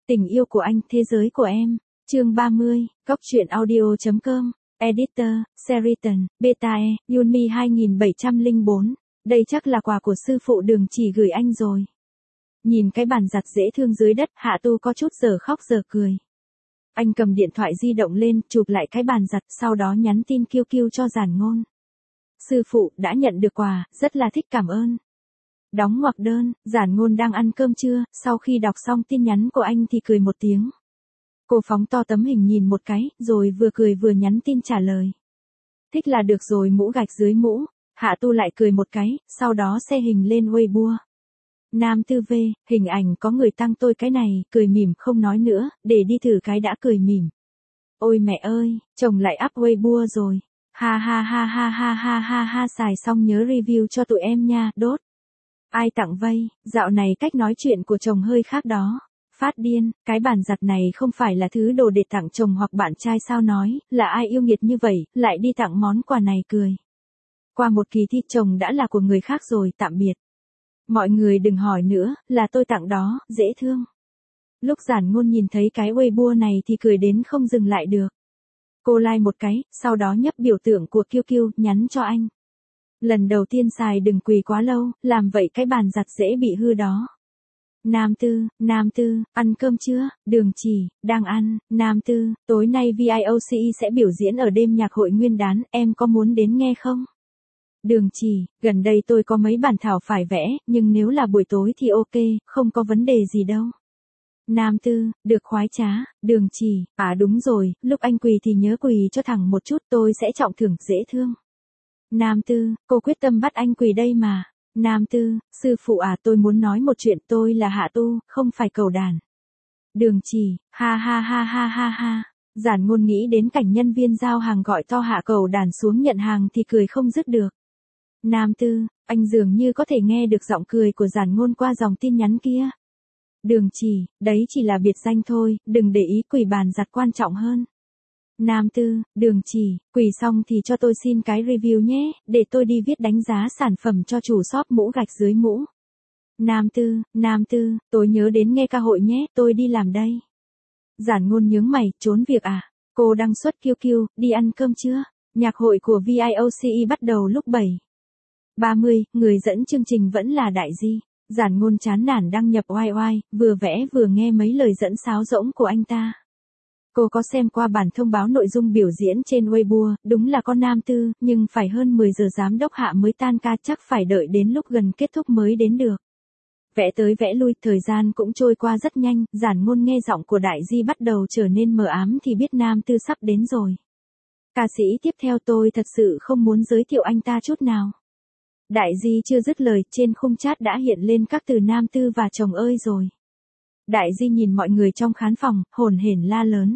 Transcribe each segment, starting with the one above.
Tình yêu của anh, thế giới của em. Chương 30, Cóc truyện audio.com. Editor, Sheraton, Betae, Yunmi 2704. Đây chắc là quà của sư phụ Đường Chỉ gửi anh rồi. Nhìn cái bàn giặt dễ thương dưới đất, Hạ Tu có chút giờ khóc giờ cười. Anh cầm điện thoại di động lên, chụp lại cái bàn giặt, sau đó nhắn tin QQ cho Giản Ngôn. Sư phụ, đã nhận được quà, rất là thích, cảm ơn. Đóng ngoặc đơn, Giản Ngôn đang ăn cơm trưa, sau khi đọc xong tin nhắn của anh thì cười một tiếng. Cô phóng to tấm hình nhìn một cái, rồi vừa cười vừa nhắn tin trả lời. Thích là được rồi, mũ gạch dưới mũ. Hạ Tu lại cười một cái, sau đó share hình lên Weibo. Nam Tư V, hình ảnh có người tăng tôi cái này, cười mỉm không nói nữa, để đi thử cái đã, cười mỉm. Ôi mẹ ơi, chồng lại up Weibo rồi. Ha ha ha ha ha ha ha ha, xài xong nhớ review cho tụi em nha, đốt. Ai tặng vây, dạo này cách nói chuyện của chồng hơi khác đó. Phát điên, cái bàn giặt này không phải là thứ đồ để tặng chồng hoặc bạn trai sao, nói, là ai yêu nghiệt như vậy, lại đi tặng món quà này, cười. Qua một kỳ thi chồng đã là của người khác rồi, tạm biệt. Mọi người đừng hỏi nữa, là tôi tặng đó, dễ thương. Lúc Giản Ngôn nhìn thấy cái Weibo này thì cười đến không dừng lại được. Cô like một cái, sau đó nhấp biểu tượng của QQ, nhắn cho anh. Lần đầu tiên xài đừng quỳ quá lâu, làm vậy cái bàn giặt dễ bị hư đó. Nam Tư, ăn cơm chưa? Đường Chỉ, đang ăn. Nam Tư, tối nay VIOCE sẽ biểu diễn ở đêm nhạc hội Nguyên đán, em có muốn đến nghe không? Đường Chỉ, gần đây tôi có mấy bản thảo phải vẽ, nhưng nếu là buổi tối thì ok, không có vấn đề gì đâu. Nam Tư, được khoái trá. Đường Chỉ, à đúng rồi, lúc anh quỳ thì nhớ quỳ cho thẳng một chút, tôi sẽ trọng thưởng, dễ thương. Nam Tư, cô quyết tâm bắt anh quỳ đây mà. Nam Tư, sư phụ à, tôi muốn nói một chuyện, tôi là Hạ Tu, không phải cầu đàn. Đường Chỉ, ha ha ha ha ha ha. Giản Ngôn nghĩ đến cảnh nhân viên giao hàng gọi to hạ cầu đàn xuống nhận hàng thì cười không dứt được. Nam Tư, anh dường như có thể nghe được giọng cười của Giản Ngôn qua dòng tin nhắn kia. Đường Chỉ, đấy chỉ là biệt danh thôi, đừng để ý, quỳ bàn giặt quan trọng hơn. Nam Tư, Đường Chỉ, quỳ xong thì cho tôi xin cái review nhé, để tôi đi viết đánh giá sản phẩm cho chủ shop mũ gạch dưới mũ. Nam Tư, tối nhớ đến nghe ca hội nhé, tôi đi làm đây. Giản Ngôn nhướng mày, trốn việc à? Cô đăng xuất QQ, đi ăn cơm chưa? Nhạc hội của VIOCE bắt đầu lúc 7:30, người dẫn chương trình vẫn là Đại Di. Giản Ngôn chán nản đăng nhập YY, vừa vẽ vừa nghe mấy lời dẫn sáo rỗng của anh ta. Cô có xem qua bản thông báo nội dung biểu diễn trên Weibo, đúng là con Nam Tư, nhưng phải hơn 10 giờ giám đốc Hạ mới tan ca, chắc phải đợi đến lúc gần kết thúc mới đến được. Vẽ tới vẽ lui, thời gian cũng trôi qua rất nhanh, Giản Ngôn nghe giọng của Đại Di bắt đầu trở nên mờ ám thì biết Nam Tư sắp đến rồi. Ca sĩ tiếp theo, tôi thật sự không muốn giới thiệu anh ta chút nào. Đại Di chưa dứt lời, trên khung chat đã hiện lên các từ Nam Tư và chồng ơi rồi. Đại Di nhìn mọi người trong khán phòng, hồn hển la lớn.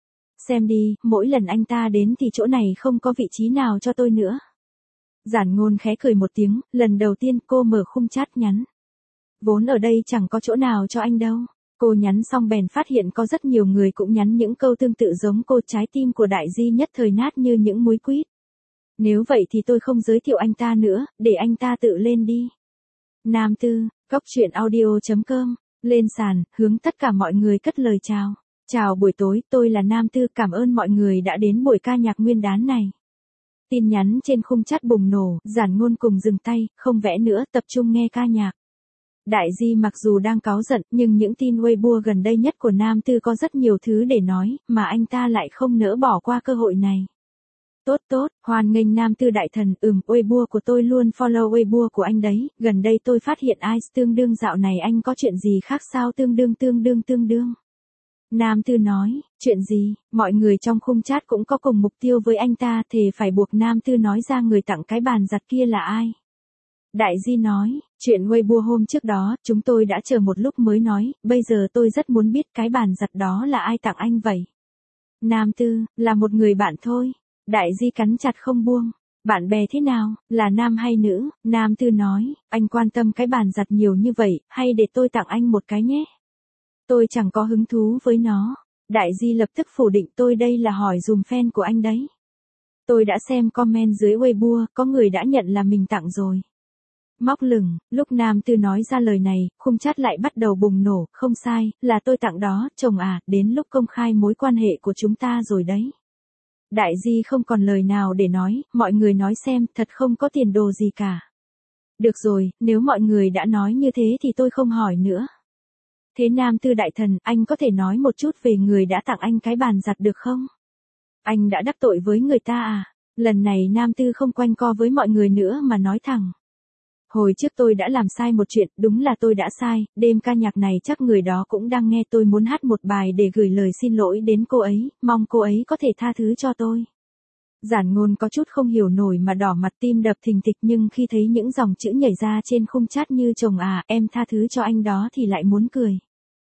Xem đi, mỗi lần anh ta đến thì chỗ này không có vị trí nào cho tôi nữa. Giản Ngôn khẽ cười một tiếng, lần đầu tiên cô mở khung chat nhắn. Vốn ở đây chẳng có chỗ nào cho anh đâu. Cô nhắn xong bèn phát hiện có rất nhiều người cũng nhắn những câu tương tự giống cô, trái tim của Đại Di nhất thời nát như những múi quýt. Nếu vậy thì tôi không giới thiệu anh ta nữa, để anh ta tự lên đi. Nam Tư, Cóc truyện audio.com, lên sàn, hướng tất cả mọi người cất lời chào. Chào buổi tối, tôi là Nam Tư, cảm ơn mọi người đã đến buổi ca nhạc nguyên đán này. Tin nhắn trên khung chat bùng nổ, Giản Ngôn cùng dừng tay, không vẽ nữa, tập trung nghe ca nhạc. Đại Di mặc dù đang cáu giận, nhưng những tin Weibo gần đây nhất của Nam Tư có rất nhiều thứ để nói, mà anh ta lại không nỡ bỏ qua cơ hội này. Tốt, hoan nghênh Nam Tư đại thần, Weibo của tôi luôn follow Weibo của anh đấy, gần đây tôi phát hiện Ice tương đương, dạo này anh có chuyện gì khác sao, tương đương. Nam Tư nói, chuyện gì, mọi người trong khung chat cũng có cùng mục tiêu với anh ta, thề phải buộc Nam Tư nói ra người tặng cái bàn giặt kia là ai. Đại Di nói, chuyện Weibo hôm trước đó, chúng tôi đã chờ một lúc mới nói, bây giờ tôi rất muốn biết cái bàn giặt đó là ai tặng anh vậy. Nam Tư, là một người bạn thôi. Đại Di cắn chặt không buông. Bạn bè thế nào, là nam hay nữ? Nam Tư nói, anh quan tâm cái bàn giặt nhiều như vậy, hay để tôi tặng anh một cái nhé? Tôi chẳng có hứng thú với nó. Đại Di lập tức phủ định, tôi đây là hỏi dùm fan của anh đấy. Tôi đã xem comment dưới Weibo, có người đã nhận là mình tặng rồi. Móc lửng, lúc nam tư nói ra lời này, khung chat lại bắt đầu bùng nổ, không sai, là tôi tặng đó, chồng à, đến lúc công khai mối quan hệ của chúng ta rồi đấy. Đại di không còn lời nào để nói, mọi người nói xem, thật không có tiền đồ gì cả. Được rồi, nếu mọi người đã nói như thế thì tôi không hỏi nữa. Thế nam tư đại thần, anh có thể nói một chút về người đã tặng anh cái bàn giặt được không? Anh đã đắc tội với người ta à? Lần này nam tư không quanh co với mọi người nữa mà nói thẳng. Hồi trước tôi đã làm sai một chuyện, đúng là tôi đã sai, đêm ca nhạc này chắc người đó cũng đang nghe, tôi muốn hát một bài để gửi lời xin lỗi đến cô ấy, mong cô ấy có thể tha thứ cho tôi. Giản Ngôn có chút không hiểu nổi mà đỏ mặt, tim đập thình thịch, nhưng khi thấy những dòng chữ nhảy ra trên khung chat như chồng à, em tha thứ cho anh đó thì lại muốn cười.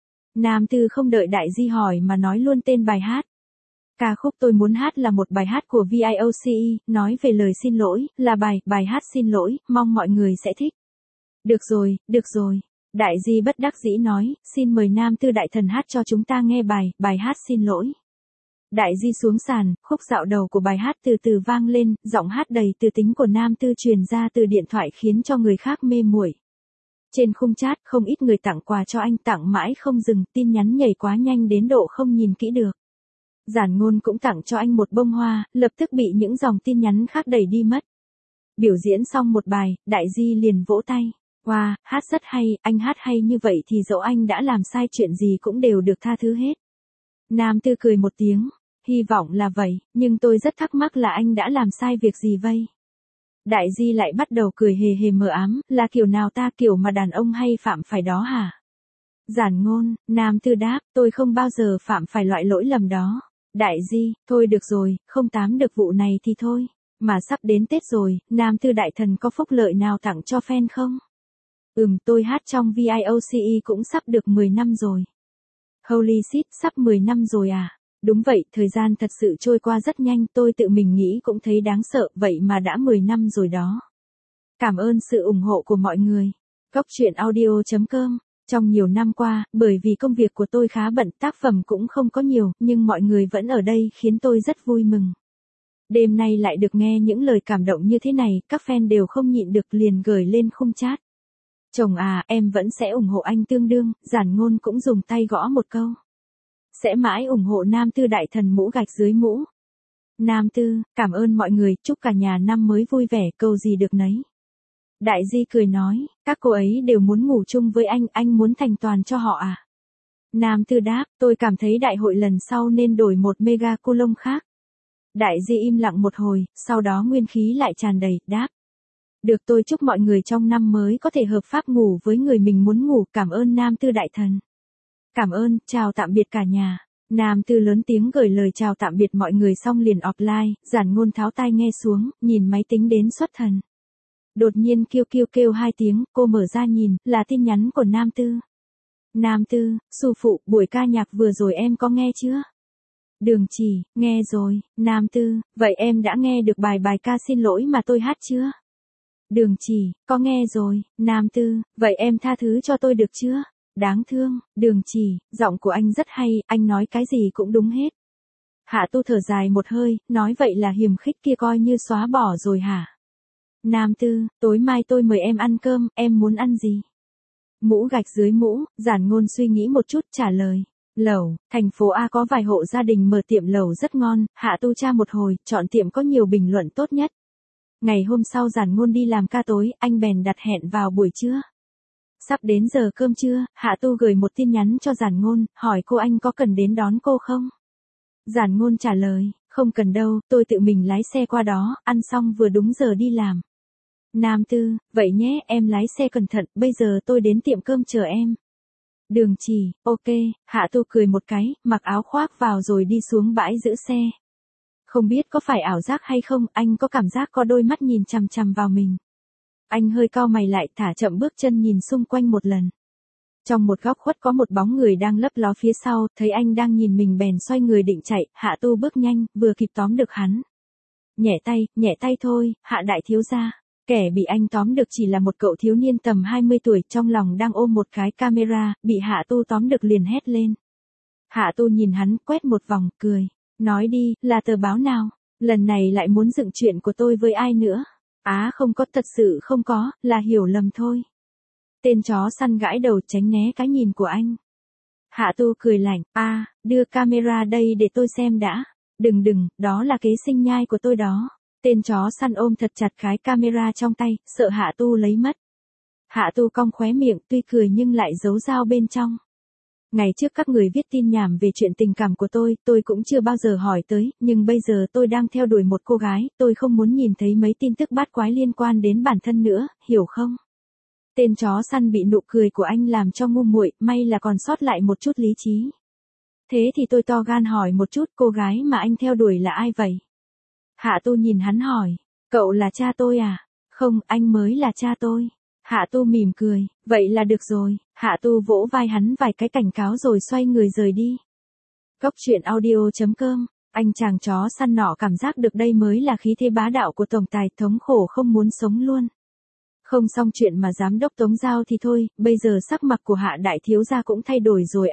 Nam tư không đợi đại di hỏi mà nói luôn tên bài hát. Ca khúc tôi muốn hát là một bài hát của VIOCE, nói về lời xin lỗi, là bài hát xin lỗi, mong mọi người sẽ thích. Được rồi. Đại di bất đắc dĩ nói, xin mời nam tư đại thần hát cho chúng ta nghe bài hát xin lỗi. Đại di xuống sàn, khúc dạo đầu của bài hát từ từ vang lên, giọng hát đầy tư tính của nam tư truyền ra từ điện thoại khiến cho người khác mê muội. Trên khung chat, không ít người tặng quà cho anh, tặng mãi không dừng, tin nhắn nhảy quá nhanh đến độ không nhìn kỹ được. Giản Ngôn cũng tặng cho anh một bông hoa, lập tức bị những dòng tin nhắn khác đẩy đi mất. Biểu diễn xong một bài, đại di liền vỗ tay. Wow, hát rất hay, anh hát hay như vậy thì dẫu anh đã làm sai chuyện gì cũng đều được tha thứ hết. Nam tư cười một tiếng, hy vọng là vậy, nhưng tôi rất thắc mắc là anh đã làm sai việc gì vậy? Đại di lại bắt đầu cười hề hề mờ ám, là kiểu nào ta, kiểu mà đàn ông hay phạm phải đó hả? Giản Ngôn, nam tư đáp, tôi không bao giờ phạm phải loại lỗi lầm đó. Đại di, thôi được rồi, không tám được vụ này thì thôi. Mà sắp đến Tết rồi, nam tư đại thần có phúc lợi nào tặng cho fan không? Tôi hát trong VIOCE cũng sắp được 10 năm rồi. Holy shit, sắp 10 năm rồi à? Đúng vậy, thời gian thật sự trôi qua rất nhanh, tôi tự mình nghĩ cũng thấy đáng sợ, vậy mà đã 10 năm rồi đó. Cảm ơn sự ủng hộ của mọi người. Góc truyện audio.com. Trong nhiều năm qua, bởi vì công việc của tôi khá bận, tác phẩm cũng không có nhiều, nhưng mọi người vẫn ở đây khiến tôi rất vui mừng. Đêm nay lại được nghe những lời cảm động như thế này, các fan đều không nhịn được liền gửi lên khung chat. Chồng à, em vẫn sẽ ủng hộ anh tương đương, Giản Ngôn cũng dùng tay gõ một câu. Sẽ mãi ủng hộ nam tư đại thần mũ gạch dưới mũ. Nam tư, cảm ơn mọi người, chúc cả nhà năm mới vui vẻ, cầu gì được nấy. Đại di cười nói, các cô ấy đều muốn ngủ chung với anh muốn thành toàn cho họ à? Nam tư đáp, tôi cảm thấy đại hội lần sau nên đổi một mega coulomb khác. Đại di im lặng một hồi, sau đó nguyên khí lại tràn đầy, đáp. Được, tôi chúc mọi người trong năm mới có thể hợp pháp ngủ với người mình muốn ngủ, cảm ơn nam tư đại thần. Cảm ơn, chào tạm biệt cả nhà. Nam tư lớn tiếng gửi lời chào tạm biệt mọi người xong liền offline, Giản Ngôn tháo tai nghe xuống, nhìn máy tính đến xuất thần. Đột nhiên kêu hai tiếng, cô mở ra nhìn, là tin nhắn của nam tư. Nam tư, sư phụ, buổi ca nhạc vừa rồi em có nghe chưa? Đường Chỉ, nghe rồi. Nam tư, vậy em đã nghe được bài ca xin lỗi mà tôi hát chưa? Đường Chỉ, có nghe rồi. Nam tư, vậy em tha thứ cho tôi được chưa? Đáng thương. Đường Chỉ, giọng của anh rất hay, anh nói cái gì cũng đúng hết. Hạ Tu thở dài một hơi, nói vậy là hiềm khích kia coi như xóa bỏ rồi hả? Nam tư, tối mai tôi mời em ăn cơm, em muốn ăn gì? Mũ gạch dưới mũ, Giản Ngôn suy nghĩ một chút trả lời. Lẩu, thành phố A có vài hộ gia đình mở tiệm lẩu rất ngon, Hạ Tu tra một hồi, chọn tiệm có nhiều bình luận tốt nhất. Ngày hôm sau Giản Ngôn đi làm ca tối, anh bèn đặt hẹn vào buổi trưa. Sắp đến giờ cơm trưa, Hạ Tu gửi một tin nhắn cho Giản Ngôn, hỏi cô anh có cần đến đón cô không? Giản Ngôn trả lời, không cần đâu, tôi tự mình lái xe qua đó, ăn xong vừa đúng giờ đi làm. Nam tư, vậy nhé, em lái xe cẩn thận, bây giờ tôi đến tiệm cơm chờ em. Đường Chỉ, ok, Hạ Tu cười một cái, mặc áo khoác vào rồi đi xuống bãi giữ xe. Không biết có phải ảo giác hay không, anh có cảm giác có đôi mắt nhìn chằm chằm vào mình. Anh hơi cau mày lại, thả chậm bước chân nhìn xung quanh một lần. Trong một góc khuất có một bóng người đang lấp ló phía sau, thấy anh đang nhìn mình bèn xoay người định chạy, Hạ Tu bước nhanh, vừa kịp tóm được hắn. Nhẹ tay thôi, Hạ đại thiếu gia. Kẻ bị anh tóm được chỉ là một cậu thiếu niên tầm 20 tuổi, trong lòng đang ôm một cái camera, bị Hạ Tu tóm được liền hét lên. Hạ Tu nhìn hắn, quét một vòng, cười. Nói đi, là tờ báo nào? Lần này lại muốn dựng chuyện của tôi với ai nữa? Không có, thật sự không có, là hiểu lầm thôi. Tên chó săn gãi đầu tránh né cái nhìn của anh. Hạ Tu cười lạnh, đưa camera đây để tôi xem đã. Đừng, đó là kế sinh nhai của tôi đó. Tên chó săn ôm thật chặt cái camera trong tay, sợ Hạ Tu lấy mất. Hạ Tu cong khóe miệng, tuy cười nhưng lại giấu dao bên trong. Ngày trước các người viết tin nhảm về chuyện tình cảm của tôi cũng chưa bao giờ hỏi tới, nhưng bây giờ tôi đang theo đuổi một cô gái, tôi không muốn nhìn thấy mấy tin tức bát quái liên quan đến bản thân nữa, hiểu không? Tên chó săn bị nụ cười của anh làm cho ngu muội, may là còn sót lại một chút lý trí. Thế thì tôi to gan hỏi một chút, cô gái mà anh theo đuổi là ai vậy? Hạ Tu nhìn hắn hỏi, cậu là cha tôi à? Không, anh mới là cha tôi. Hạ Tu mỉm cười, vậy là được rồi. Hạ Tu vỗ vai hắn vài cái cảnh cáo rồi xoay người rời đi. Cốc truyện audio.com. Anh chàng chó săn nọ cảm giác được đây mới là khí thế bá đạo của tổng tài, thống khổ không muốn sống luôn. Không xong chuyện mà giám đốc Tống giao thì thôi, bây giờ sắc mặt của Hạ đại thiếu gia cũng thay đổi rồi.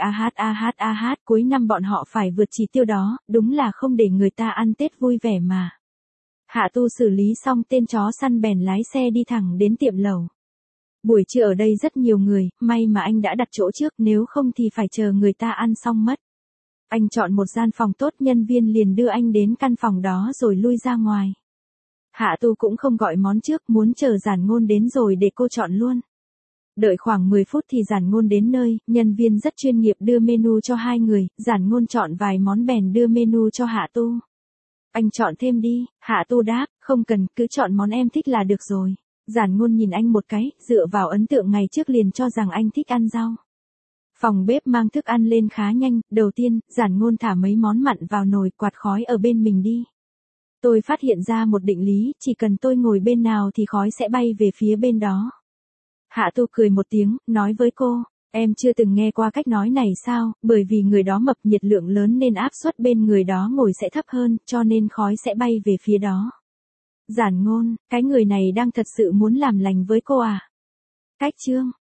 Cuối năm bọn họ phải vượt chỉ tiêu đó, đúng là không để người ta ăn Tết vui vẻ mà. Hạ Tu xử lý xong tên chó săn bèn lái xe đi thẳng đến tiệm lẩu. Buổi trưa ở đây rất nhiều người, may mà anh đã đặt chỗ trước, nếu không thì phải chờ người ta ăn xong mất. Anh chọn một gian phòng tốt, nhân viên liền đưa anh đến căn phòng đó rồi lui ra ngoài. Hạ Tu cũng không gọi món trước, muốn chờ Giản Ngôn đến rồi để cô chọn luôn. Đợi khoảng 10 phút thì Giản Ngôn đến nơi, nhân viên rất chuyên nghiệp đưa menu cho hai người, Giản Ngôn chọn vài món bèn đưa menu cho Hạ Tu. Anh chọn thêm đi, Hạ Tu đáp, không cần, cứ chọn món em thích là được rồi. Giản Ngôn nhìn anh một cái, dựa vào ấn tượng ngày trước liền cho rằng anh thích ăn rau. Phòng bếp mang thức ăn lên khá nhanh, đầu tiên, Giản Ngôn thả mấy món mặn vào nồi, quạt khói ở bên mình đi. Tôi phát hiện ra một định lý, chỉ cần tôi ngồi bên nào thì khói sẽ bay về phía bên đó. Hạ Tu cười một tiếng, nói với cô, em chưa từng nghe qua cách nói này sao, bởi vì người đó mập, nhiệt lượng lớn nên áp suất bên người đó ngồi sẽ thấp hơn, cho nên khói sẽ bay về phía đó. Giản Ngôn, cái người này đang thật sự muốn làm lành với cô à? Cách chương